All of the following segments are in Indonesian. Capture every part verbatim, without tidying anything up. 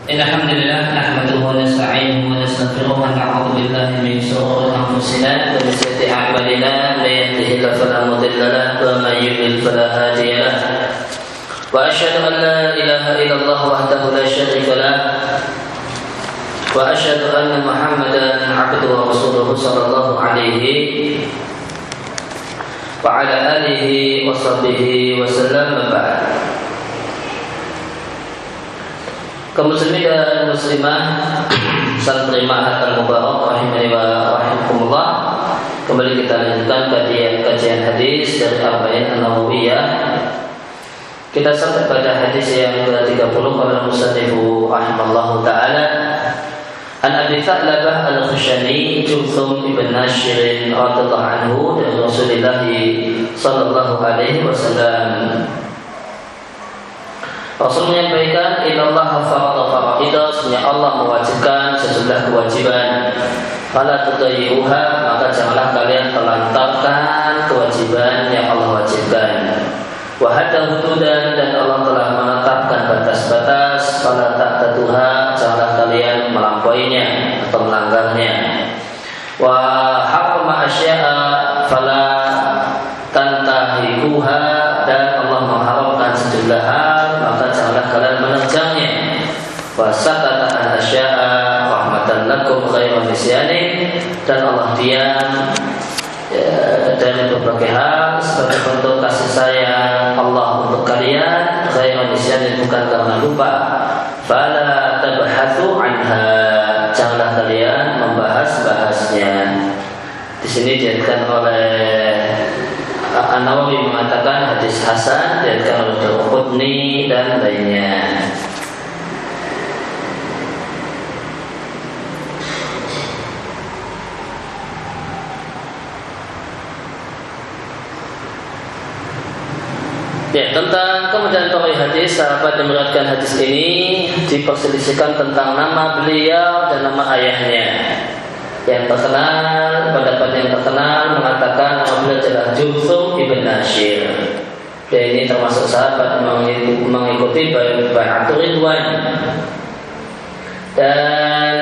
Alhamdulillah nahmaduhu wa nasta'inuhu wa nastaghfiruhu wa na'udzu billahi min shururi anfusina wa min sayyiati a'malina may yahdihillahu fala mudilla lahu wa may yudlil fala hadiya lahu wa asyhadu an la ilaha illallah wahdahu la syarika lahu wa asyhadu anna Muhammadan 'abduhu wa rasuluhu sallallahu alaihi wa ala alihi wa sahbihi wa sallam. Ba'd. Kaum muslimin dan muslimah, salam terima akan mubarak rahimani wa rahimakumullah. Kembali kita lanjutkan kajian kajian hadis dari Arba'in An-Nawawiyah. Kita sampai pada hadis yang ke tiga puluh qala al-musannifu rahimallahu taala An Abi Tha'labah Al-Khushani Jumthum ibn Nashir radhiyallahu anhu dari Rasulullah sallallahu alaihi wasallam. Rasul menyampaikan, Innallaha farada faraidah, sesungguhnya Allah mewajibkan sejumlah kewajiban. Fala tudayyi'uha, maka janganlah kalian telantarkan kewajiban yang Allah wajibkan. Wa hadda hududan, dan Allah telah menetapkan batas-batas. Fala ta'taduha, janganlah kalian melampauinya atau melanggarnya. Wa harrama asya'a fala tantahikuha, dan Allah mengharamkan sejumlah hal, maka janganlah kalian menerjangnya. Wa sakata an asya'a rahmatan lakum ghairu nisyani, dan Allah diam ya, dari berbagai hal sebagai bentuk kasih sayang Allah untuk kalian, ghairu nisyani, bukan karena lupa. Fala tabhathu anha, janganlah kalian membahas-bahasnya. Di sini diatkan oleh An-Nawawi mengatakan hadis hasan, diatkan oleh Daruqutni dan lainnya. Ya, tentang kemudian perawi hadis, sahabat yang meriwayatkan hadis ini diperselisihkan tentang nama beliau dan nama ayahnya. Yang terkenal, pendapat yang terkenal mengatakan nama beliau adalah Jumthum ibn Nashir. Dan ini termasuk sahabat mengikuti bai'atul ridwan. Dan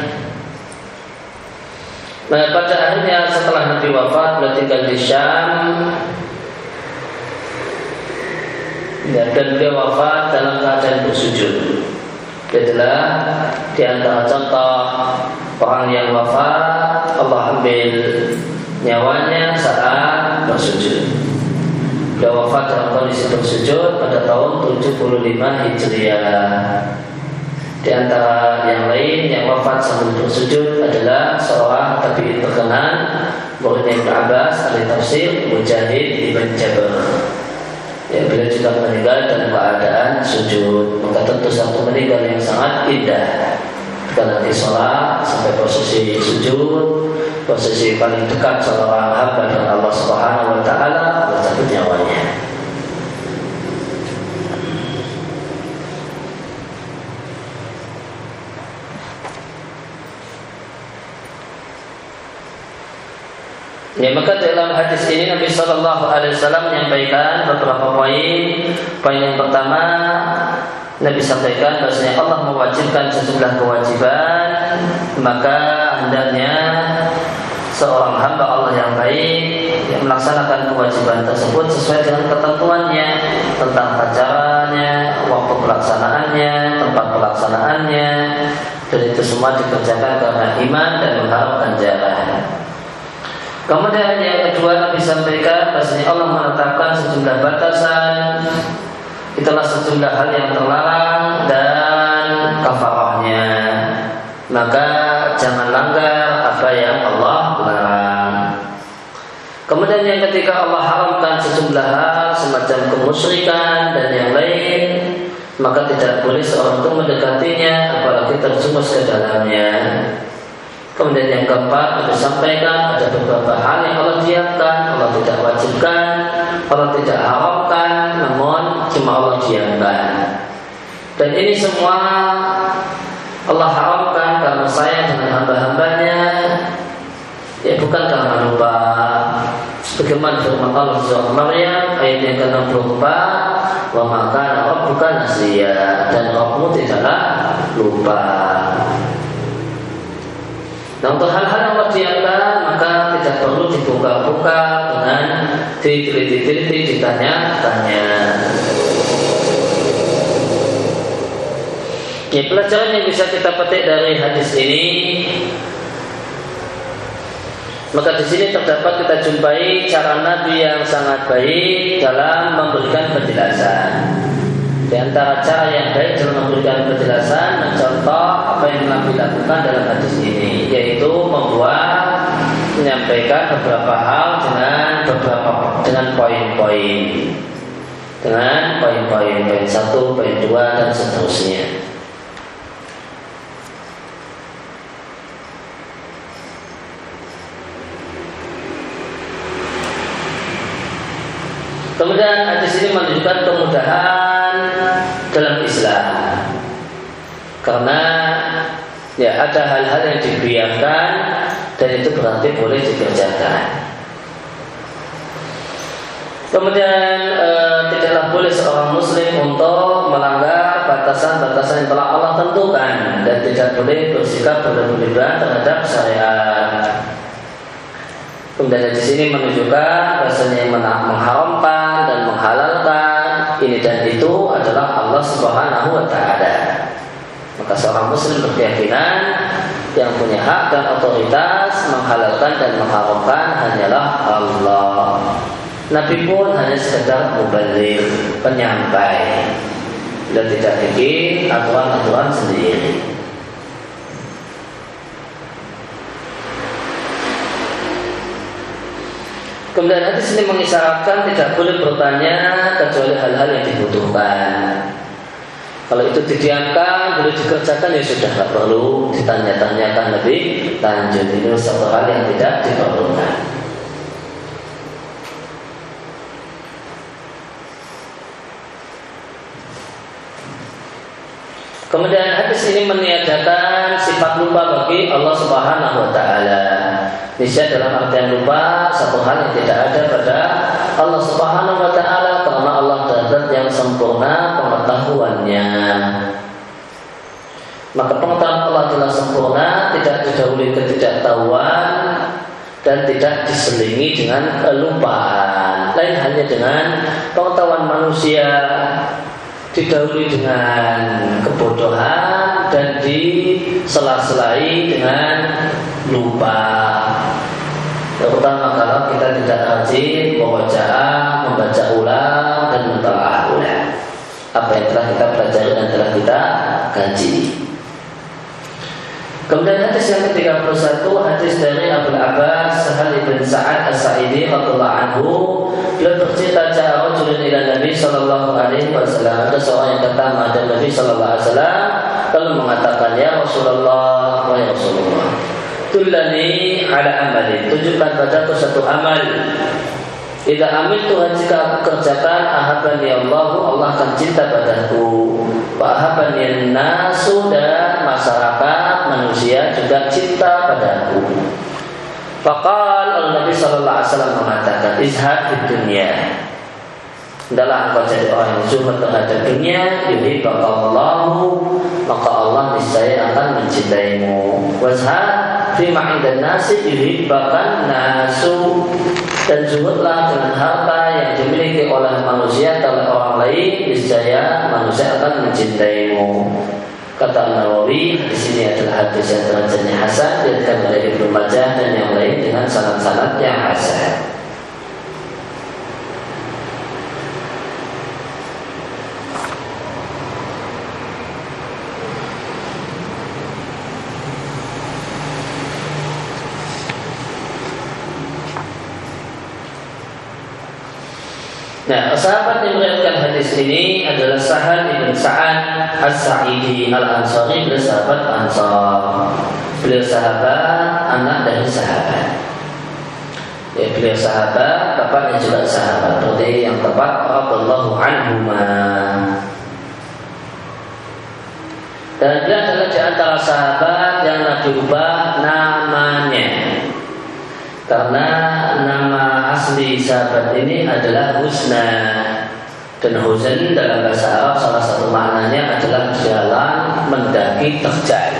pada akhirnya setelah Nabi wafat, beliau tinggal di Syam. Ya, dan beliau wafat dalam keadaan bersujud. Dia adalah di antara contoh orang yang wafat, Allah ambil nyawanya saat bersujud. Beliau wafat dalam kondisi bersujud pada tahun tujuh puluh lima Hijriah. Di antara yang lain yang wafat sambil bersujud adalah seorang tabi'in terkenal, muridnya Ibnu Abbas, ahli tafsir, Mujahid ibn Jabr. Ya, beliau juga meninggal dalam keadaan sujud. Maka tentu satu meninggal yang sangat indah. Kita nanti sholat sampai posisi sujud, posisi paling dekat seorang hamba dengan Allah Subhanahu Wa Taala, mencabut nyawanya. Ya, maka dalam hadis ini Nabi Shallallahu Alaihi Wasallam menyampaikan beberapa poin. Poin yang pertama, Nabi sampaikan bahwasanya Allah mewajibkan sejumlah kewajiban, maka hendaknya seorang hamba Allah yang baik yang melaksanakan kewajiban tersebut sesuai dengan ketentuannya tentang acaranya, waktu pelaksanaannya, tempat pelaksanaannya, dan itu semua dikerjakan karena iman dan mengharapkan ganjaran. Kemudian yang kedua, Nabi sampaikan bahwasanya Allah menetapkan sejumlah batasan. Itulah sejumlah hal yang terlarang dan kafarahnya. Maka jangan langgar apa yang Allah larang. Kemudian yang ketiga, Allah haramkan sejumlah hal semacam kemusyrikan dan yang lain, maka tidak boleh seorang itu mendekatinya apalagi terjumus ke dalamnya. Kemudian yang keempat, Nabi sampaikan ada beberapa hal yang Allah diamkan, Allah tidak wajibkan, Allah tidak haramkan, namun cuma Allah diamkan. Dan ini semua Allah haramkan karena sayang dengan hamba-hambanya, ya bukan karena lupa. Bagaimana firman Allah surah Maryam ayat yang ke enam puluh empat, wa maka Rabbuka nasiya, dan Rabbmu tidaklah lupa. lupa. Nah, untuk hal-hal yang Allah diamkan maka tidak perlu dibuka-buka dengan diteliti-teliti, ditanya-tanya. Ya, pelajaran yang bisa kita petik dari hadis ini, maka di sini terdapat kita jumpai cara Nabi yang sangat baik dalam memberikan penjelasan. Di antara cara yang baik dalam memberikan penjelasan, mencontoh apa yang Nabi lakukan dalam hadis ini, yaitu membuat, menyampaikan beberapa hal dengan beberapa dengan poin-poin, dengan poin-poin, poin satu, poin dua, dan seterusnya. Kemudian hadis ini menunjukkan kemudahan dalam Islam, karena ya ada hal-hal yang dibiarkan dan itu berarti boleh dikerjakan. Kemudian e, tidaklah boleh seorang muslim untuk melanggar batasan-batasan yang telah Allah tentukan, dan tidak boleh bersikap berlebihan terhadap syariat. Kemudian di sini menunjukkan bahasanya yang mengharamkan dan menghalalkan ini dan itu adalah Allah Subhanahu wa Ta'ala. Maka seorang muslim berkeyakinan yang punya hak dan otoritas menghalalkan dan mengharamkan hanyalah Allah. Nabi pun hanya sekedar mubaligh, penyampai, dan tidak bikin aturan-aturan sendiri. Kemudian hadis ini mengisyaratkan tidak boleh bertanya kecuali hal-hal yang dibutuhkan. Kalau itu didiamkan, boleh dikerjakan, ya sudah, tidak perlu ditanya-tanyakan lebih lanjut. Ini satu hal yang tidak diperlukan. Kemudian hadis ini meniadakan sifat lupa bagi Allah Subhanahu wa Ta'ala. Niscaya dalam artian lupa satu hal yang tidak ada pada Allah Subhanahu wa Ta'ala, karena Allah zat yang sempurna pengetahuannya. Maka pengetahuan Allah telah sempurna, tidak didahului ketidaktahuan dan tidak diselingi dengan kelupaan. Lain hanya dengan pengetahuan manusia didahului dengan kebodohan dan disela-selai dengan lupa. Terutama kalau kita tidak rajin membaca, membaca ulang dan mentalaah ulang apa yang telah kita pelajari dan telah kita kaji. Kemudian hadis yang ke tiga puluh satu, hadis dari Abu Abbas Sahal bin Sa'ad As-Sa'idi radhiyallahu anhu, beliau bercerita ja'ah rajulun ila Nabi sallallahu alaihi wasallam. Ada seorang yang datang kepada Nabi sallallahu alaihi wasallam lalu mengatakan, ya Rasulullah, wa ya Rasulullah, tullani ala amalin, tunjukkan padaku satu amal. Idza amiltu, jika aku kerjakan, ahabani Allah, Allah akan cinta padaku. Wa ahabani nasu, dan masyarakat manusia juga cinta padaku. Faqal, Nabi sallallahu alaihi wasallam mengatakan, izhad fid dunya, hendaklah engkau jadi orang yang zuhud terhadap dunia, yuhibbukallahu, maka Allah niscaya akan mencintaimu. Wazhad fi ma'indan nasi, yuhibbakan nasu, dan zuhudlah dengan harta yang dimiliki oleh manusia atau oleh orang lain, niscaya manusia akan mencintaimu. Kata Nawawi, di sini adalah hadis yang derajatnya hasan, diriwayatkan oleh Ibnu Majah dan yang lain dengan sanad-sanad yang hasan. Nah, sahabat yang meriwayatkan hadis ini adalah Sahal bin Sa'ad As-Sa'idi Al-Ansari, beliau sahabat Ansar. Beliau sahabat, anak dari sahabat. Ya, beliau sahabat, bapaknya juga sahabat. Berarti yang tepat radhiyallahu anhuma. Dan dia adalah di antara sahabat yang Nabi ubah namanya, karena nama asli sahabat ini adalah Husna. Dan huzan dalam bahasa Arab salah satu maknanya adalah jalan mendaki terjal.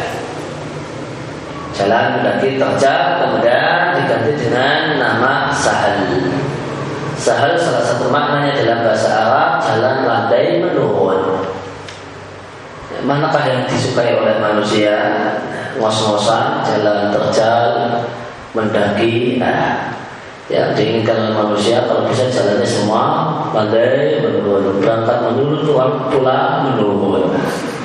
Jalan mendaki terjal kemudian diganti dengan nama sahal. Sahal salah satu maknanya dalam bahasa Arab jalan landai menurun. Manakah yang disukai oleh manusia? Ngos-ngosan, jalan terjal, mendaki. Nah, yang diinginkan oleh manusia kalau bisa jalannya semua landai menurun, berangkat menurun, pulang pulang menurun.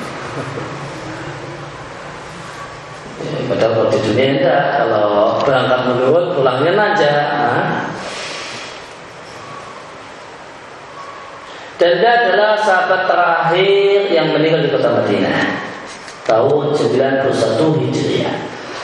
Ya, padahal kalau di dunia enggak, kalau berangkat menurun, pulangnya nanjak. Nah. Dan dia adalah sahabat terakhir yang meninggal di kota Madinah tahun sembilan puluh satu Hijriah.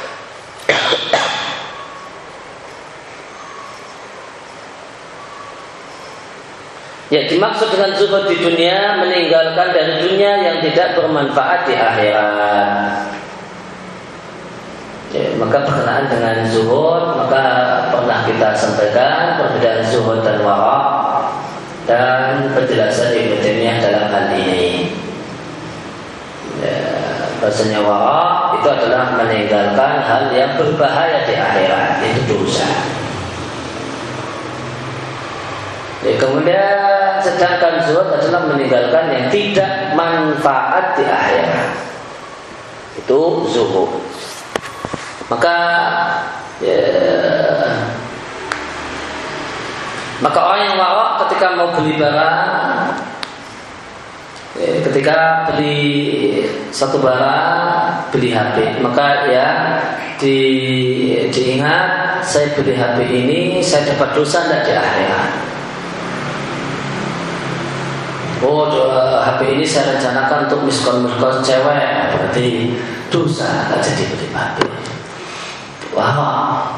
Ya, dimaksud dengan zuhud di dunia meninggalkan dari dunia yang tidak bermanfaat di akhirat. Ya, maka berkenaan dengan zuhud, maka pernah kita sampaikan perbedaan zuhud dan wara' dan penjelasan Ibnu Taimiyah dalam hal ini. Ya, bahasanya wara' itu adalah meninggalkan hal yang berbahaya di akhirat, itu dosa. Ya, kemudian sedangkan zuhud adalah meninggalkan yang tidak manfaat di akhirat, itu zuhud. Maka ya, maka orang yang wara' ketika mau beli barang, ya, ketika beli satu barang, beli H P, maka ya di, diingat saya beli H P ini saya dapat dosa tidak di akhirat. Oh, H P ini saya rencanakan untuk miskon-miskon cewek, berarti dosa, tak jadi beli H P. Wow.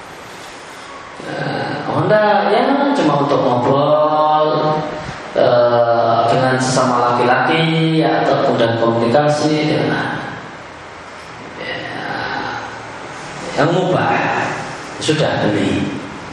Nah, oh enggak, ya cuma untuk ngobrol uh, dengan sesama laki-laki ya, atau kemudian komunikasi dengan ya, yang mubah, sudah beli.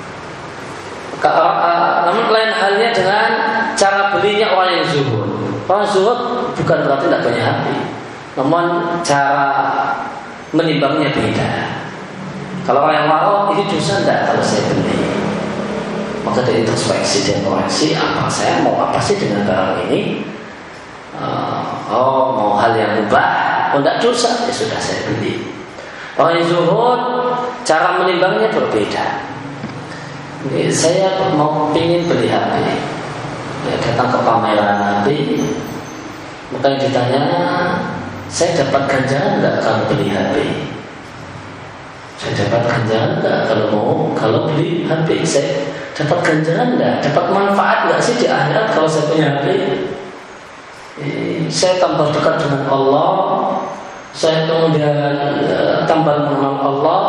Uh, namun lain halnya dengan cara belinya orang yang zuhud. Orang zuhud bukan berarti tidak punya hati, namun cara menimbangnya beda. Kalau orang yang wara' ini dosa enggak kalau saya beli? Maka dia introspeksi dan koreksi, apa saya mau apa sih dengan barang ini? Uh, oh mau hal yang mubah, oh enggak dosa, ya sudah saya beli. Orang yang zuhud cara menimbangnya berbeda. Ini saya mau ingin beli H P, ya, datang ke pameran H P, maka yang ditanya, saya dapat ganjaran enggak kalau beli H P? Saya dapat ganjaran enggak kalau mau kalau beli H P? Saya dapat ganjaran enggak? Dapat manfaat enggak sih di akhirat kalau saya punya H P? Eh, saya tambah dekat dengan Allah, saya kemudian uh, tambah mengenal Allah,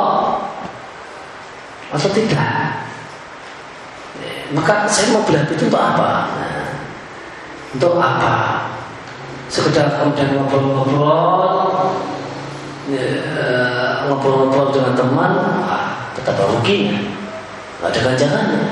atau tidak? Eh, maka saya mau beli H P itu untuk apa? Nah, untuk apa? Sekedar kemudian ngobrol-ngobrol. Ya, ngobrol-ngobrol dengan teman, ah, tetap ruginya, nggak ada ganjarannya.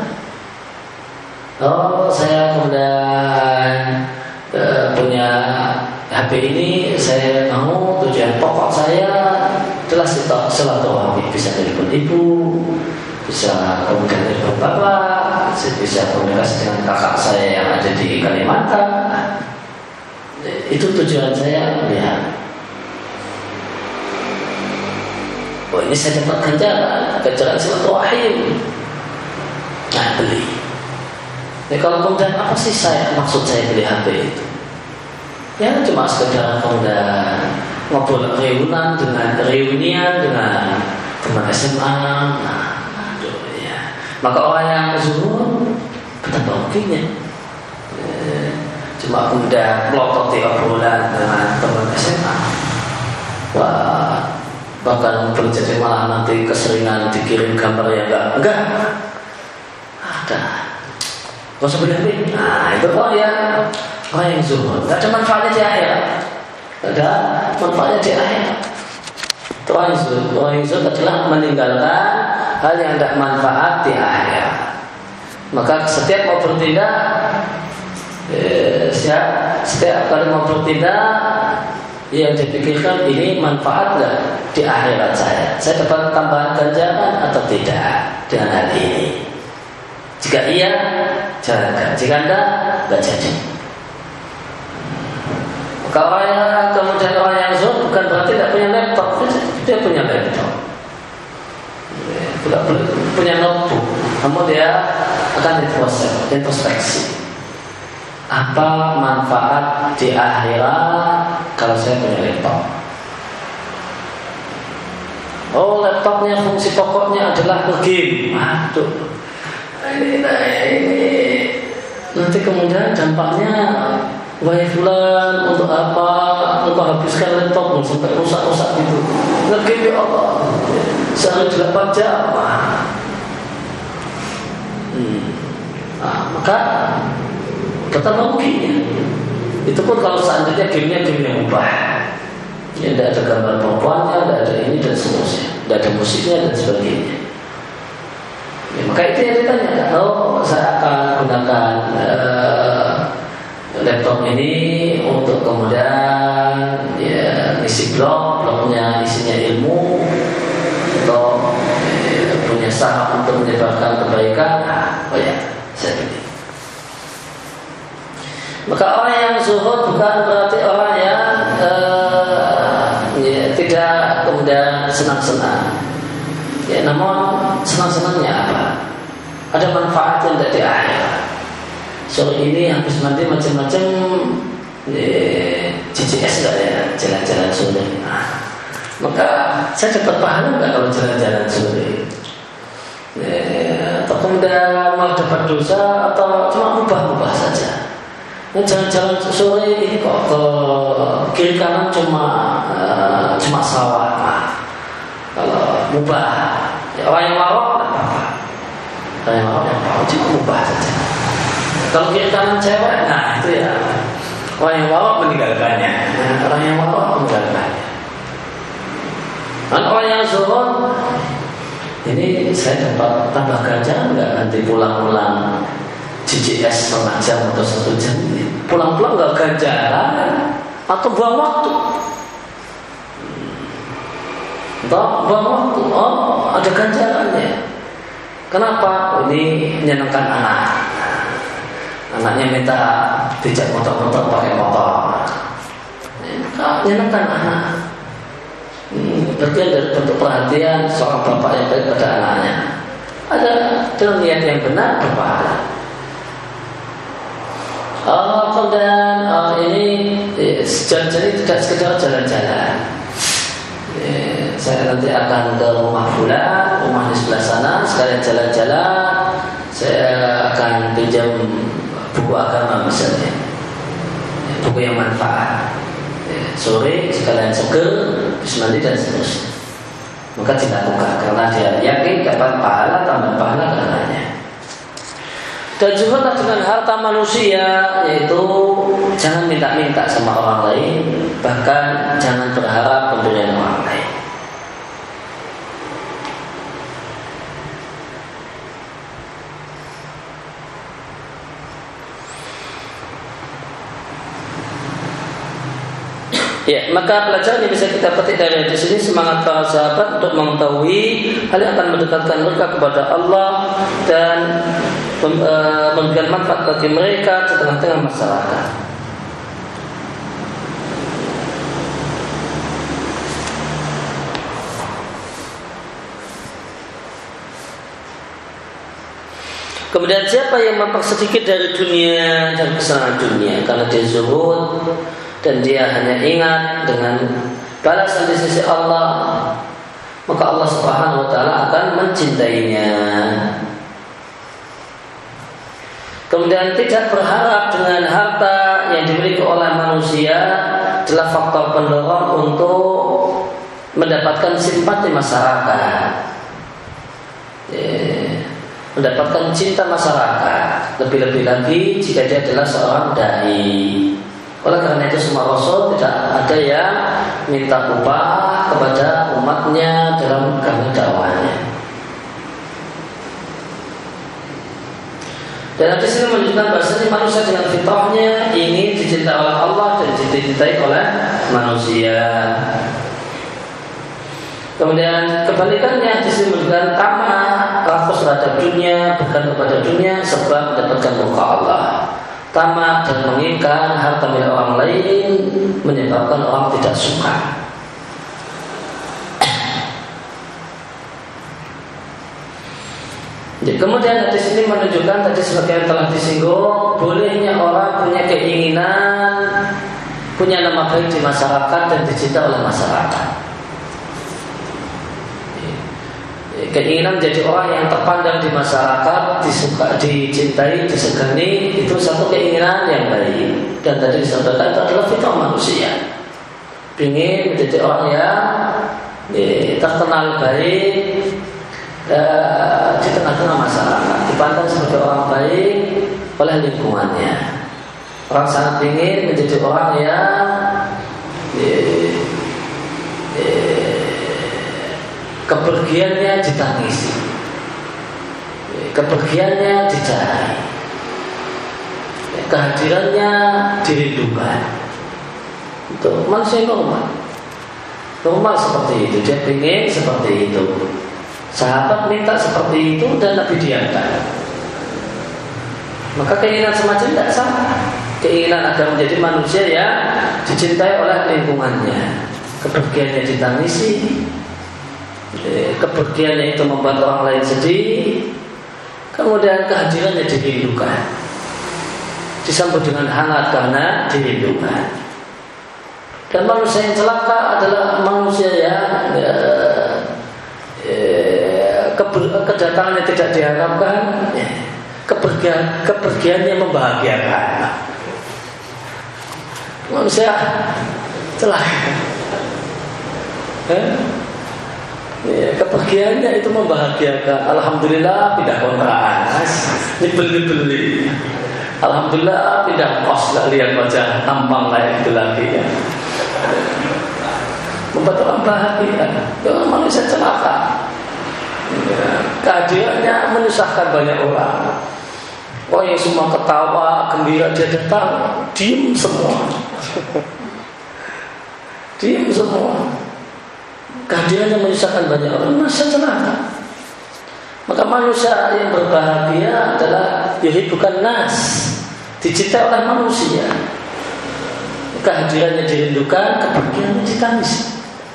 Oh, saya kemudian uh, punya H P ini, saya mau tujuan pokok saya adalah silaturahmi, bisa telepon ibu, bisa kemudian telepon bapak, bisa komunikasi dengan kakak saya yang ada di Kalimantan. Itu tujuan saya melihat. Oh, ini saya dapat ganjaran, ganjaran silaturahim. Nah, beli. Ya, kalau kemudian apa sih saya maksud saya beli H P itu? Ya cuma sekedar kemudian ngobrol reunian dengan reunian dengan teman S M A. Nah, aduh, ya. Maka orang yang zuhud betapa ruginya. Ya, cuma kemudian melototi obrolan dengan teman S M A. Wah, bahkan terjadi malah nanti keseringan dikirim gambar yang enggak enggak ada. Kau sebenarnya, nah itu kok ya orang yang zuhud, enggak ada manfaatnya di akhirat, enggak ada manfaatnya di akhirat. Orang yang zuhud, orang yang zuhud adalah meninggalkan hal yang tidak manfaat di akhirat. Maka setiap mau bertindak, eh, setiap, setiap kali mau bertindak yang dipikirkan ini manfaat nggak di akhirat saya, saya dapat tambahan ganjaran atau tidak dengan hal ini. Jika iya, jalankan. Jika enggak, enggak jadi. Kalau orang yang kemudian orang yang zuhud bukan berarti tidak punya laptop, dia punya laptop, tidak punya notebook, namun dia akan introspeksi. Apa manfaat di akhirat kalau saya punya laptop? Oh, laptopnya fungsi pokoknya adalah nge-game. Aduh, ini, ini nanti kemudian dampaknya wahai fulan, untuk apa engkau habiskan laptopmu sampai rusak-rusak gitu? Nge-game ya Allah, sehari delapan jam. Hmm. Nah, maka kata ruginya. Itu pun kalau seandainya gamenya game yang mubah, ya, tidak ada gambar perempuannya, tidak ada ini dan seterusnya, tidak ada musiknya dan sebagainya. Ya, maka itu yang ditanya. Oh, saya akan gunakan uh, laptop ini untuk kemudian ya isi blog, blognya isinya ilmu, atau ya, punya saham untuk menyebarkan kebaikan. Nah, oh ya, saya pilih. Maka orang yang zuhud bukan berarti orang yang uh, ya, tidak kemudian senang-senang. Ya, namun senang-senangnya apa? Ada manfaat yang tidak di akhirat. Sore ini habis mandi macam-macam, ya, J J S enggak ya, jalan-jalan sore. Nah, maka saya dapat pahala enggak kalau jalan-jalan sore? Ya, atau kemudian malah dapat dosa atau cuma mubah-mubah saja? Nah, jalan-jalan sore ini kok ke kiri kanan cuma uh, cuma sawah. Nah, kalau mubah, ya, orang yang marok tidak apa-apa. Orang yang marok yang apa? Cuma mubah saja. Kalau kiri kanan cewek, nah itu ya orang yang marok meninggalkannya. Nah, orang yang marok meninggalkannya. Dan orang yang zuhud, ini saya dapat tambah ganjaran nggak nanti pulang-pulang J J S setengah jam atau satu jam ini, pulang-pulang nggak ganjaran atau buang waktu, atau buang waktu. Oh, ada ganjarannya. Kenapa? Oh, ini menyenangkan anak. Anaknya minta dijak motor-motor pakai motor. Menyenangkan anak. Hmm, bagian dari bentuk perhatian seorang bapak yang baik pada anaknya. Ada dengan niat yang benar berpahala. Oh, kemudian oh, ini jalan-jalan tidak sekedar jalan-jalan. Eh, saya nanti akan ke rumah fulan, rumah di sebelah sana, sekalian jalan-jalan. Saya akan pinjam buku agama misalnya, buku yang manfaat. Eh, sore sekalian seger, habis mandi dan seterusnya. Maka dilakukan karena dia yakin dapat pahala tambah pahala karenanya. Dan juga dengan harta manusia, yaitu jangan minta-minta sama orang lain, bahkan jangan berharap pemberian orang lain. Ya, maka pelajaran yang bisa kita petik dari hadis ini, semangat para sahabat untuk mengetahui hal yang akan mendekatkan mereka kepada Allah dan memberikan manfaat bagi mereka di tengah-tengah masyarakat. Kemudian siapa yang mempersedikit dari dunia, dari kesenangan dunia karena dia zuhud dan dia hanya ingat dengan balasan di sisi Allah, maka Allah Subhanahu wa taala akan mencintainya. Kemudian tidak berharap dengan harta yang dimiliki oleh manusia adalah faktor pendorong untuk mendapatkan simpati masyarakat, ya, mendapatkan cinta masyarakat, lebih-lebih lagi jika dia adalah seorang dai. Oleh karena itu semua Rasul tidak ada yang minta upah kepada umatnya dalam karena dakwahnya. Dan hadis ini menunjukkan bahasanya manusia dengan fitrahnya ingin dicintai oleh Allah dan dicintai oleh manusia. Kemudian kebalikannya hadis ini menunjukkan tamak, rakus terhadap dunia, bukan kepada dunia sebab mendapatkan muka Allah. Tamak dan menginginkan harta milik orang lain menyebabkan orang tidak suka. Ya, kemudian hadis ini menunjukkan tadi sebagai yang telah disinggung, bolehnya orang punya keinginan, punya nama baik di masyarakat dan dicintai oleh masyarakat. Keinginan menjadi orang yang terpandang di masyarakat, disuka, dicintai, disegani, itu satu keinginan yang baik. Dan tadi disampaikan itu adalah fitrah manusia. Ingin menjadi orang yang eh, terkenal baik eh, di tengah-tengah masyarakat, dipandang sebagai orang baik oleh lingkungannya. Orang sangat ingin menjadi orang yang eh, eh, kepergiannya ditangisi, kepergiannya dicari, kehadirannya dirindukan. Itu manusia normal, normal seperti itu. Dia ingin seperti itu. Sahabat minta seperti itu dan Nabi diamkan. Maka keinginan semacam tidak salah. Keinginan agar menjadi manusia yang dicintai oleh lingkungannya, kepergiannya ditangisi, kepergiannya itu membuat orang lain sedih, kemudian kehadirannya dirindukan, disambut dengan hangat karena dirindukan. Dan manusia yang celaka adalah manusia yang eh, eh, kedatangannya tidak diharapkan, eh, kepergian kepergiannya membahagiakan. Manusia celaka. Eh? Ya, kepergiannya itu membahagiakan. Alhamdulillah pindah kontrakan, dibeli-beli. Alhamdulillah pindah kos, gak lihat wajah tampang kayak gitu lagi ya. Membuat orang bahagia. Ya, manusia celaka. Ya, kehadirannya menyusahkan banyak orang. Oh yang semua ketawa, gembira, dia datang, diem semua. Diem semua. Kehadirannya menyusahkan banyak orang, manusia celaka. Maka manusia yang berbahagia adalah yuhibbukan nas, dicintai oleh manusia. Kehadirannya dirindukan, kepergiannya ditangisi.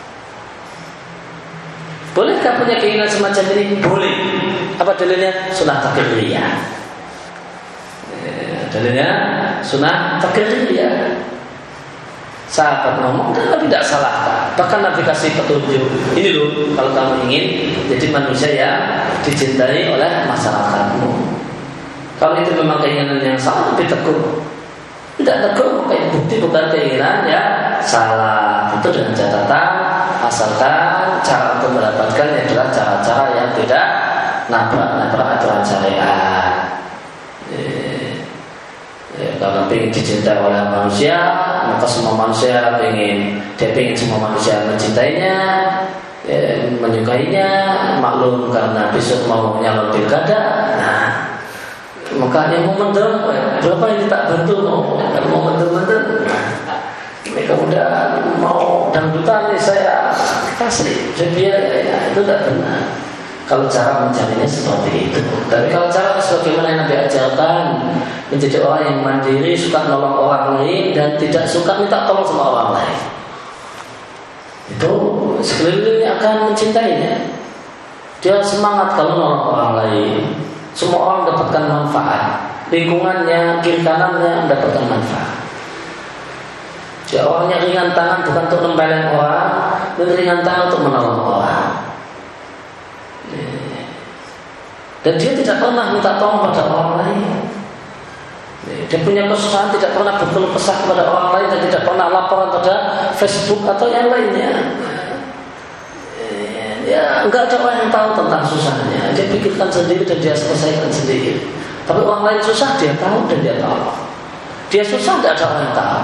Bolehkah punya keinginan semacam ini? Boleh. Apa dalilnya? Sunnah taqririyah. Dalilnya sunnah taqririyah. Sahabat ngomong dan Nabi tidak salahkan. Bahkan Nabi kasih petunjuk. Ini loh, kalau kamu ingin jadi manusia yang dicintai oleh masyarakatmu. Kalau itu memang keinginan yang salah, Nabi tegur. Tidak tegur, kayak bukti bukan keinginan yang salah. Itu dengan catatan, asalkan cara untuk mendapatkan adalah cara-cara yang tidak nabrak-nabrak aturan syariat. Ya, kalau ingin dicintai oleh manusia, maka semua manusia ingin, dia ingin semua manusia mencintainya, ya, menyukainya, maklum karena besok mau nyalon pilkada. Nah, maka yang mau mendem, berapa ini tak bantu mau, kalau mau mendem-mendem. Nah, ini kemudian mau dangdutan nih saya kasih, jadi ya, ya, itu tidak benar. Kalau cara mencarinya seperti itu. Tapi kalau cara sebagaimana yang Nabi ajarkan, menjadi orang yang mandiri, suka nolong orang lain dan tidak suka minta tolong sama orang lain, itu sekelilingnya akan mencintainya. Dia semangat kalau nolong orang lain. Semua orang mendapatkan manfaat, lingkungannya, kiri kanannya mendapatkan manfaat. Dia orangnya ringan tangan bukan untuk nempelin orang, dan ringan tangan untuk menolong orang. Dan dia tidak pernah minta tolong pada orang lain. Dia punya kesusahan, tidak pernah berkeluh kesah kepada orang lain dan tidak pernah laporan pada Facebook atau yang lainnya. Ya, enggak ada orang yang tahu tentang susahnya. Dia pikirkan sendiri dan dia selesaikan sendiri. Tapi orang lain susah, dia tahu dan dia tahu. Dia susah, tidak ada orang yang tahu.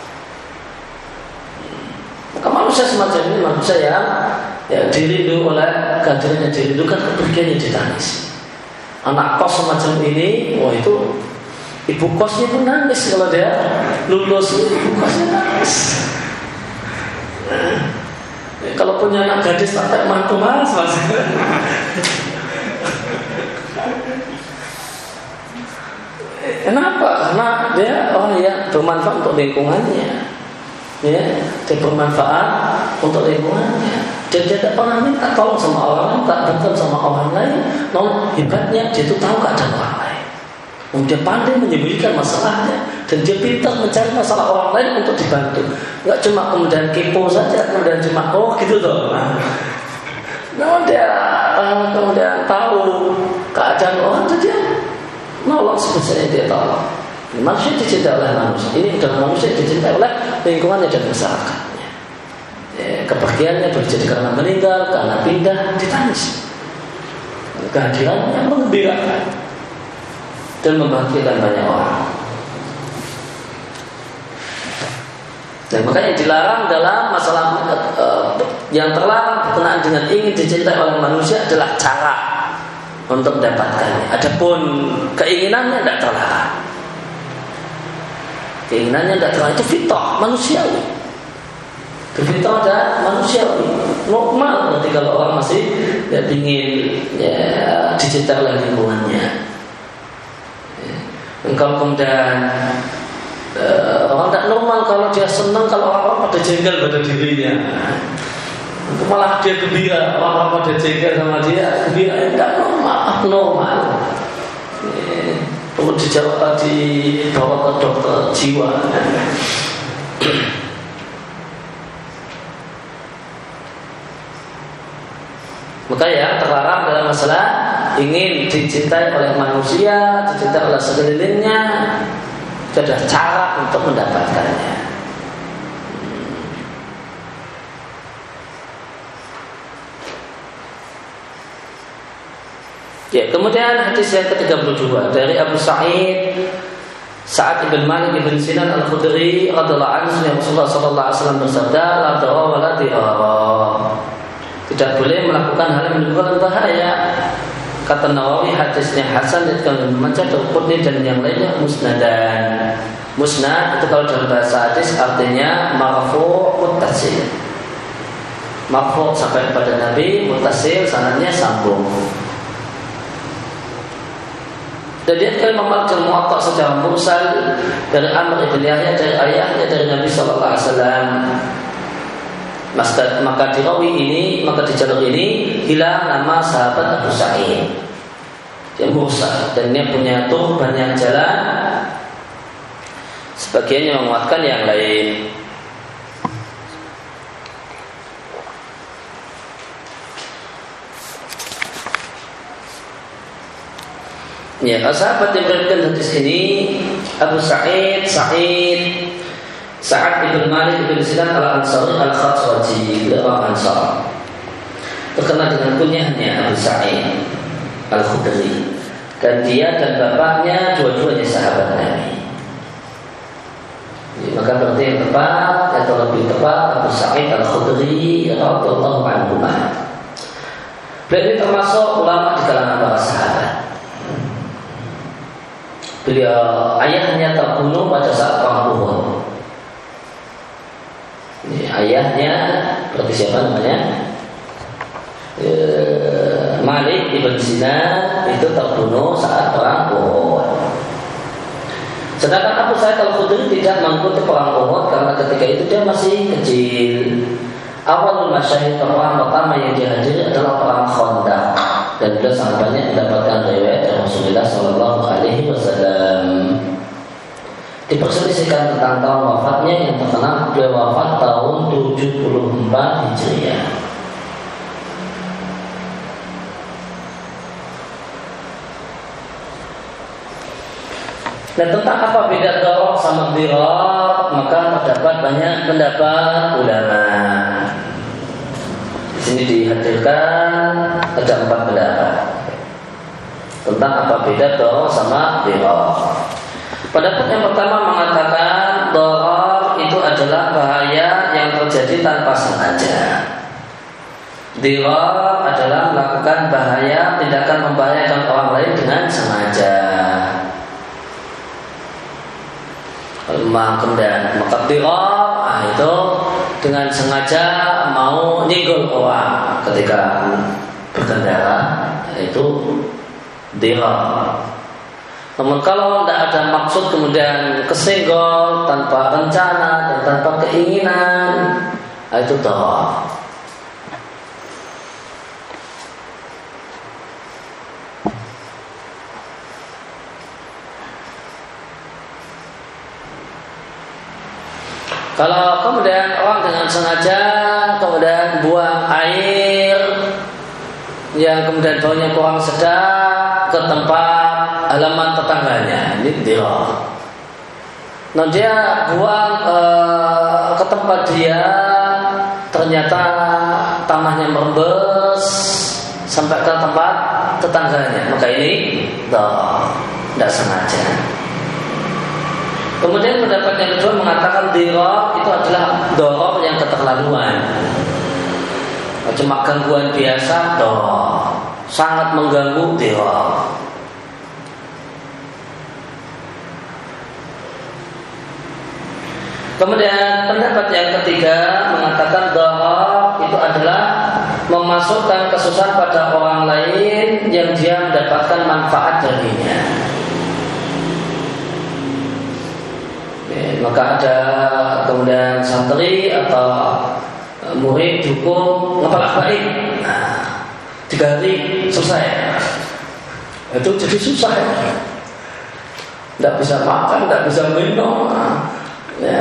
Maka manusia semacam ini manusia yang ya, dirindu oleh kehadirannya, dirindukan, kepergiannya ditangisi. anak kos semacam ini, wah itu ibu kosnya pun nangis kalau dia lulus, ibu kosnya nangis. Nah, kalau punya anak gadis sampai mantu mas, mas. Kenapa? Karena dia orang yang bermanfaat untuk lingkungannya, ya, dia bermanfaat untuk lingkungannya. Dan dia tidak pernah minta tolong sama orang lain, tak bantuan sama orang lain. Non hebatnya dia itu tahu keadaan orang lain. Dia pandai menyembunyikan masalahnya dan dia pintar mencari masalah orang lain untuk dibantu. Enggak cuma kemudian kepo saja, kemudian cuma oh gitu toh. Nah, dia uh, kemudian tahu keadaan orang itu dia nolong sebesarnya dia tolong. Manusia dicintai oleh manusia. Ini adalah manusia dicintai oleh lingkungannya dan masyarakatnya. Ya, kepergiannya terjadi karena meninggal, karena pindah, ditangis. Kehadirannya menggembirakan dan membahagiakan banyak orang. Dan makanya dilarang dalam masalah uh, yang terlarang berkenaan dengan ingin dicintai oleh manusia adalah cara untuk mendapatkannya. Adapun keinginannya tidak terlarang. Keinginannya tidak terlarang, itu fitrah manusiawi. Fitrah ada manusiawi, normal nanti kalau orang masih ya, ingin ya, dicintai oleh lingkungannya. Ya. Kalau kemudian uh, orang tidak normal kalau dia senang kalau orang-orang pada jengkel pada dirinya. Malah dia gembira, orang-orang pada jengkel sama dia, gembira tidak normal, abnormal. Ya. Perlu dijawab dibawa ke dokter jiwa. Maka yang terlarang dalam masalah ingin dicintai oleh manusia, dicintai oleh sekelilingnya, itu adalah cara untuk mendapatkannya. Ya, kemudian hadis yang ke tiga puluh dua dari Abu Sa'id Sa'ad ibn Malik ibn Sinan al-Khudri radhiyallahu anhu, Rasulullah sallallahu alaihi wasallam bersabda, la dara wa la dirara. Tidak boleh melakukan hal yang menimbulkan bahaya. Kata Nawawi, hadisnya hasan dan Majah Qutni dan yang lainnya musnadan. Musnad itu kalau dalam bahasa hadis artinya marfu' muttasil. Marfu' sampai kepada Nabi, muttasil sanadnya sambung. Dan dia akan memalkan muwatta secara mursal dari Amr ibn Yahya dari ayahnya dari Nabi sallallahu alaihi wasallam. Maka, maka di rawi ini, maka di jalur ini hilang nama sahabat Abu Sa'id. Dia mursal dan dia punya tuh banyak jalan. Sebagiannya menguatkan yang lain. Ya, sahabat yang berikan hadis ini Abu Sa'id, Sa'id Sa'ad ibn Malik ibn Sinan al-Ansari al-Khatswaji, orang Ansar, terkenal dengan kunyahnya Abu Sa'id al-Khudri, dan dia dan bapaknya dua-duanya sahabat Nabi. Jadi, maka berarti yang tepat atau lebih tepat Abu Sa'id al-Khudri radhiyallahu anhu. Beliau ini termasuk ulama di kalangan para sahabat. Beliau ayahnya terbunuh pada saat perang Uhud. Ini ayahnya berarti siapa namanya? E, Malik ibn Sinan itu terbunuh saat perang Uhud. Sedangkan Abu Sa'id al-Khudri tidak mengikuti perang Uhud karena ketika itu dia masih kecil. Awalul masyahid perang pertama yang dihadiri adalah perang Khandaq, dan beliau sangat banyak mendapatkan riwayat dari Rasulullah Sallallahu Alaihi Wasallam. Diperselisihkan tentang tahun wafatnya, yang terkenal beliau wafat tahun tujuh puluh empat Hijriah. Dan tentang apa beda darar sama dirar, maka terdapat banyak pendapat ulama. Di sini dihadirkan ada empat pendapat tentang apa beda darar sama dirar. Pendapat yang pertama mengatakan darar itu adalah bahaya yang terjadi tanpa sengaja. Dirar adalah melakukan bahaya, tindakan membahayakan orang lain dengan sengaja. Kemudian maka dirar, nah itu dengan sengaja mau nyinggol orang ketika berkendara, itu dirar. Namun kalau tidak ada maksud kemudian kesenggol tanpa rencana dan tanpa keinginan, itu dirar. Kalau kemudian orang dengan sengaja kemudian buang air yang kemudian baunya kurang sedap ke tempat halaman tetangganya, ini dia. Nah dia buang e, ke tempat dia, ternyata tanahnya merembes sampai ke tempat tetangganya, maka ini tidak sengaja. Kemudian pendapat yang kedua mengatakan dirar itu adalah doror yang keterlaluan. Cuma gangguan biasa, doror. Sangat mengganggu, dirar. Kemudian pendapat yang ketiga mengatakan doror itu adalah memasukkan kesusahan pada orang lain yang dia mendapatkan manfaat darinya. Maka ada kemudian santri atau murid dukung ngepalak baik, nah, tiga hari selesai. Itu jadi susah ya. Tidak bisa makan, tidak bisa minum. Ya.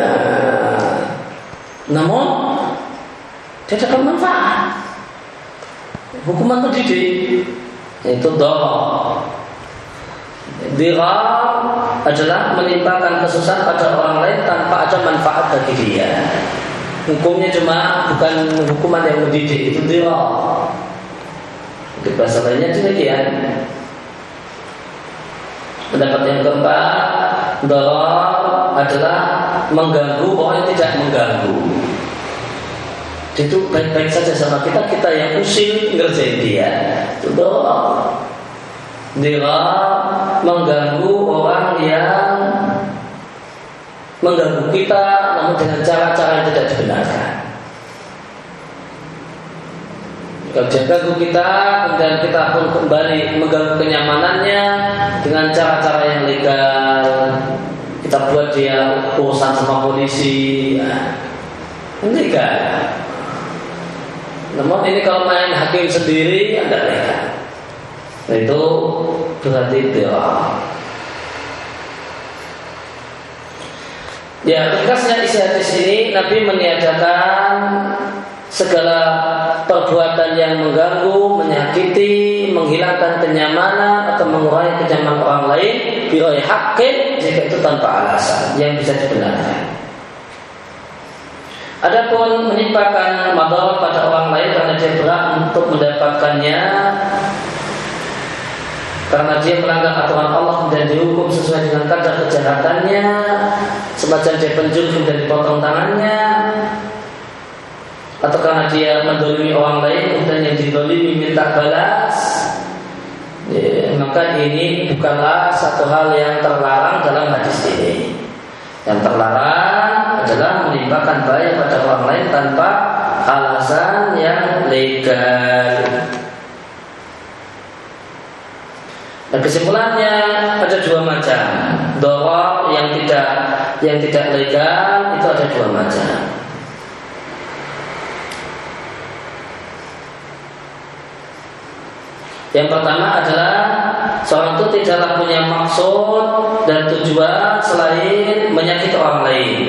Namun dia dapat manfaat. Hukuman pendidik itu doa. Dirar adalah menimpakan kesusahan pada orang lain tanpa ada manfaat bagi dia. Hukumnya cuma bukan hukuman yang mendidik, itu dirar. Untuk bahasa lainnya demikian. Pendapat yang keempat, dirar adalah mengganggu orang yang tidak mengganggu. Itu baik-baik saja sama kita, kita yang usil ngerjain dia. Itu dirar. Dirar mengganggu orang yang mengganggu kita, namun dengan cara-cara yang tidak dibenarkan. Kalau dia ganggu kita, kemudian kita pun kembali mengganggu kenyamanannya dengan cara-cara yang legal. Kita buat dia urusan sama polisi, ya. Legal. Namun ini kalau main hakim sendiri, tidak legal. Itu berarti dirar. Ya, ringkasnya isi hadis ini Nabi meniadakan segala perbuatan yang mengganggu, menyakiti, menghilangkan kenyamanan atau mengurangi kenyamanan orang lain biroy hakim jika itu tanpa alasan yang bisa dibenarkan. Adapun menimpakan madarat pada orang lain karena dia berat untuk mendapatkannya, karena dia melanggar aturan Allah dan dihukum sesuai dengan kadar kejahatannya, semacam dia pencuri dan dipotong tangannya, atau karena dia mendolimi orang lain dan yang didolimi minta balas, ya, maka ini bukanlah satu hal yang terlarang dalam hadis ini. Yang terlarang adalah menimpakan bahaya pada orang lain tanpa alasan yang legal. Dan kesimpulannya ada dua macam. Darar yang tidak yang tidak legal itu ada dua macam. Yang pertama adalah seorang itu tidaklah punya maksud dan tujuan selain menyakiti orang lain.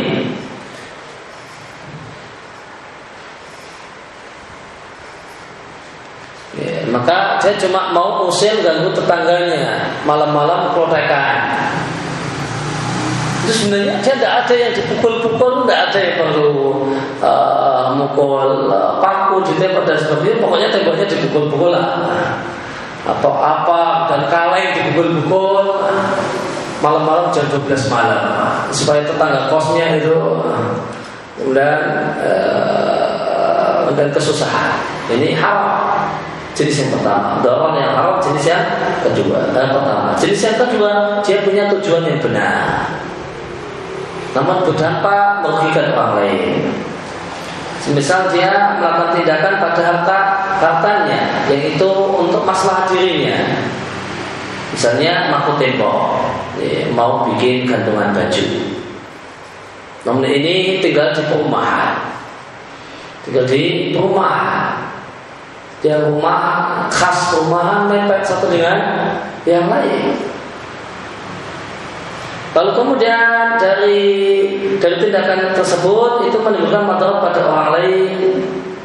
Ya, maka dia cuma mau usil ganggu tetangganya malam-malam protekan. Itu sebenarnya dia tidak ada yang dipukul-pukul, tidak ada yang perlu uh, mukul uh, paku, ditembak dan sebagainya. Pokoknya tembaknya dipukul-pukul lah, atau apa dan kaleng dipukul-pukul malam-malam jam dua belas malam supaya tetangga kosnya itu kemudian uh, dan kesusahan. Ini haram. Jenis yang pertama. Dorong yang haram jenis yang kedua. Yang pertama. Jenis yang kedua, dia punya tujuan yang benar, namun berdampak merugikan orang lain. Misal dia melakukan tindakan pada harta hartanya, yaitu untuk masalah dirinya. Misalnya makut tembok, ya, mau bikin gantungan baju. Namun ini tinggal di perumahan, tinggal di perumahan. Dia rumah khas perumahan mepet satu dengan yang lain. Lalu kemudian dari dari tindakan tersebut itu menimbulkan madarat pada orang lain,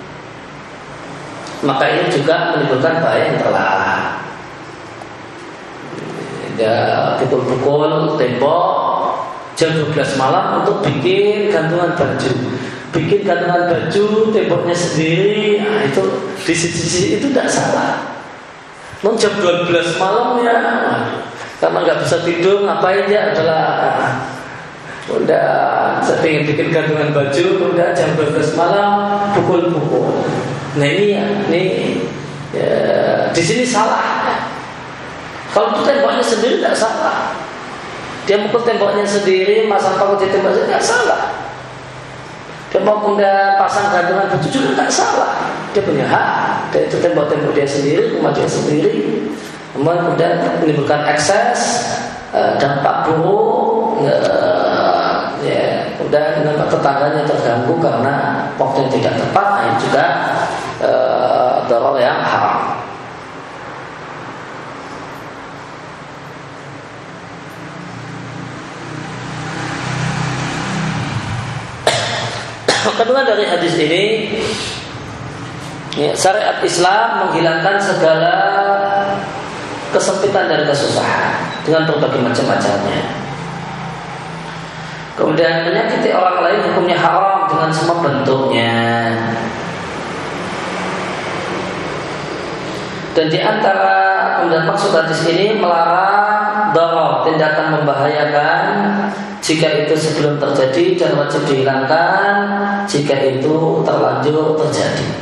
maka ini juga menimbulkan bahaya yang terlarang. Dia pukul-pukul tembok jam dua belas malam untuk bikin gantungan baju, bikin gantungan baju temboknya sendiri, nah itu di sisi itu tidak salah. Non jam dua belas malam ya. Karena nggak bisa tidur, ngapain ya adalah udah saya pengen bikin gantungan baju, udah jam dua belas malam pukul-pukul. Nah ini ya, ini ya, di sini salah. Kalau itu temboknya sendiri tidak salah. Dia mukul temboknya sendiri, masang paku di temboknya tidak salah. Dia mau kemudian pasang gantungan baju juga tidak salah. Dia punya hak. Dan itu tembok-tembok dia sendiri, rumah dia sendiri. Namun kemudian menimbulkan ekses, uh, dampak buruk, uh, ya, kemudian dampak tetangganya terganggu karena waktu yang tidak tepat, ini juga uh, darar yang haram. Kedua dari hadis ini, ya, syariat Islam menghilangkan segala kesempitan dan kesusahan dengan berbagai macam-macamnya. Kemudian menyakiti orang lain hukumnya haram dengan semua bentuknya. Dan di antara kemudian maksud hadis ini melarang darar, tindakan membahayakan jika itu sebelum terjadi dan wajib dihilangkan jika itu terlanjur terjadi.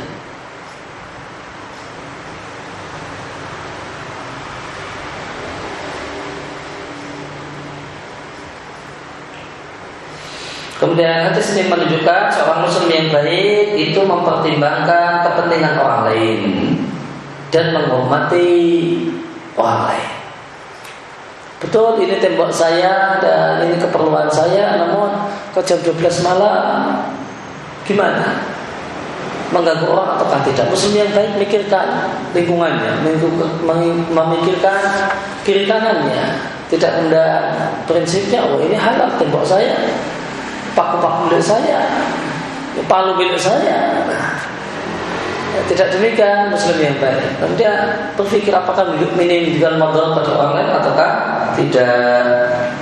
Kemudian hadis ini menunjukkan seorang muslim yang baik itu mempertimbangkan kepentingan orang lain dan menghormati orang lain. Betul, ini tembok saya dan ini keperluan saya, namun ke jam dua belas malam gimana? Mengganggu orang ataukah tidak? Muslim yang baik memikirkan lingkungannya, memikirkan kiri kanannya, tidak kemudian prinsipnya, oh ini halal tembok saya, paku-paku milik saya, palu milik saya. Nah, tidak demikian muslim yang baik. Dan dia berpikir apakah minim dengan madarat pada orang lain ataukah tidak.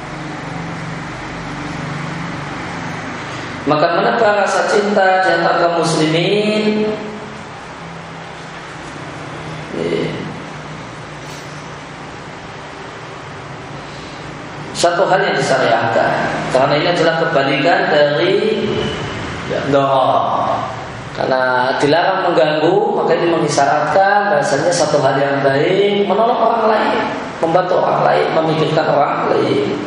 Maka menebar rasa cinta di antara kaum muslimin. Satu hal yang disyariatkan, karena ini adalah kebalikan dari darar. Karena dilarang mengganggu, maka ini mengisyaratkan bahasanya satu hal yang baik menolong orang lain, membantu orang lain, memikirkan orang lain.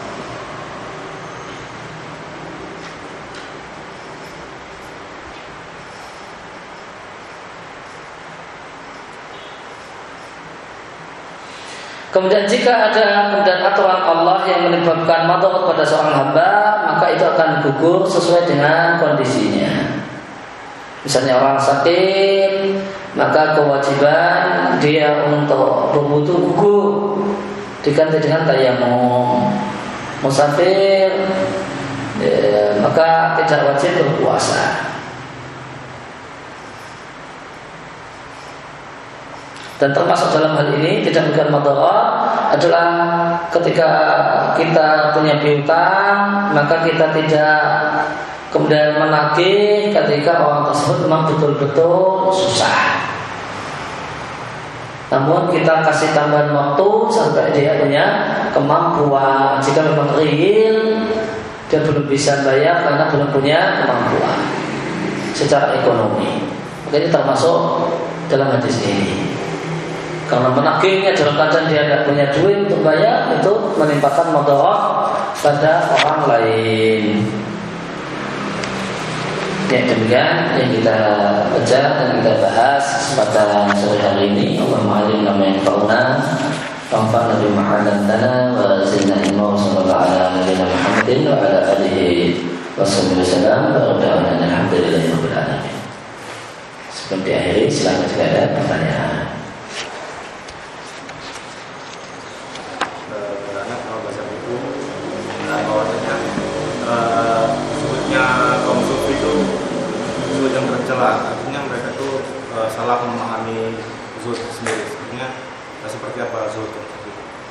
Kemudian jika ada kemudian aturan Allah yang menyebabkan madarat pada seorang hamba, maka itu akan gugur sesuai dengan kondisinya. Misalnya orang sakit, maka kewajiban dia untuk berwudu gugur diganti dengan tayamum. Musafir, ya, maka tidak wajib berpuasa. Dan termasuk dalam hal ini tidak memberikan madarat adalah ketika kita punya piutang, maka kita tidak kemudian menagih ketika orang tersebut memang betul-betul susah. Namun kita kasih tambahan waktu sampai dia punya kemampuan. Jika memang real dia belum bisa bayar karena belum punya kemampuan. secara ekonomi. Maka ini termasuk dalam hadis ini. Karena menagihnya dalam keadaan dia tidak punya duit untuk bayar, itu menimpakan mudarat pada orang lain. Ya, demikian yang kita baca dan kita bahas pada sore hari ini. Allahumma alim nama yang fauna tanpa Nabi Muhammad dana wa zidna ilmu sallallahu ala nabiyina Muhammadin wa ala alihi wasallam wa rada'ana alhamdulillahi rabbil alamin. Sebelum diakhiri, silakan jika ada pertanyaan. Anak kalau bahasa buku bahwasanya sebutnya kaum sufi itu zuhud yang tercela, artinya mereka itu uh, salah memahami zuhud sendiri. Sebenarnya uh, seperti apa zuhud tersebut?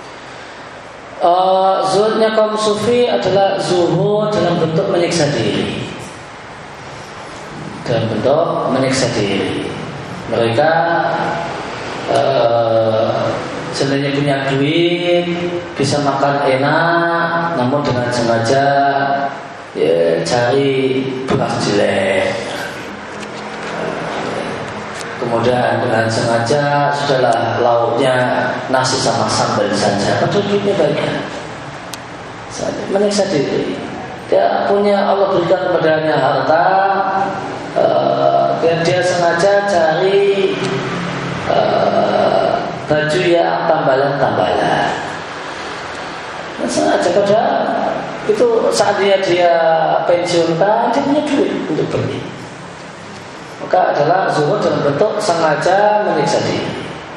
Uh, zuhudnya kaum sufi adalah zuhud dalam bentuk menyiksa diri. Dalam bentuk menyiksa diri. Mereka uh, sebenarnya punya duit, bisa makan enak, namun dengan sengaja ya, cari beras jelek. Kemudian dengan sengaja sudahlah lauknya nasi sama sambal saja, padahal duitnya banyak. Menyiksa diri. Dia punya, Allah berikan kepadanya harta, uh, dan dia sengaja cari uh, baju yang tambalan-tambalan. Nah, sengaja pada itu saat dia dia pensiunkan, dia punya duit untuk beli. Maka adalah zuhud dalam bentuk sengaja menyiksa diri.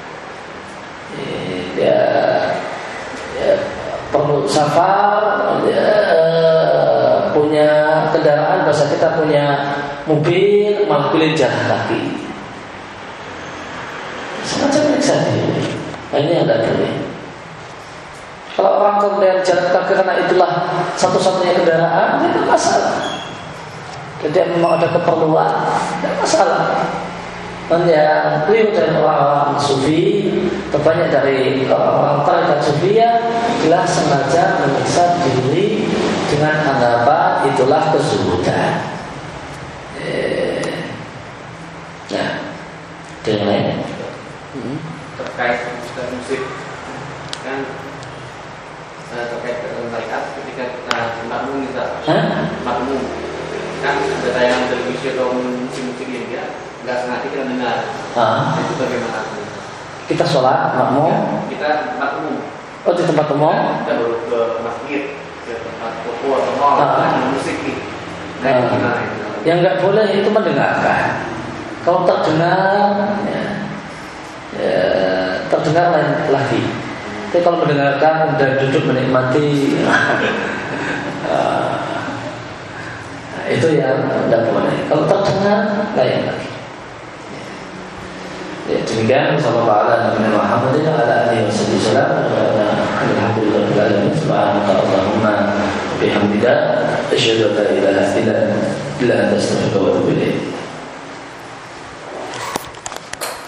Dia, dia perlu safar, dia punya kendaraan, bahasa kita punya mobil, malah pilih jalan kaki. Sengaja menyiksa diri. Nah, ini yang tidak boleh. Kalau orang kemudian jalan kaki karena itulah satu-satunya kendaraan, itu masalah. Jadi memang ada keperluan, tidak masalah. Dan yang keliru dari orang-orang sufi, terbanyak dari orang-orang tarekat sufiyah, adalah sengaja menyiksa diri dengan anggapan itulah kezuhudan. Eh, nah, yang lain. Hmm. Terkait dengan musik kan uh, terkait dengan tarekat ketika kita makmum kita makmum kan ada tayangan televisi atau musik-musik ini ya nggak sengaja kita dengar. Ah. Itu bagaimana? Kita sholat makmum. Ya, kita makmum. Oh, di tempat umum? Kita baru ke masjid, ke tempat toko atau mall, ada musik ini. Nah, itu gimana itu? Yang nggak boleh itu mendengarkan. Kalau terdengar, ya, ya, terdengar lain lagi. Tapi kalau mendengarkan dan duduk menikmati, uh, itu yang tidak boleh. Kalau terdengar lain lagi. Ya, demikian sallallahu alaihi Muhammadin ala alihi wasallam. Alhamdulillah subhanaka Allahumma bihamdika asyhadu an la ilaha illa anta astaghfiruka wa atubu ilaik.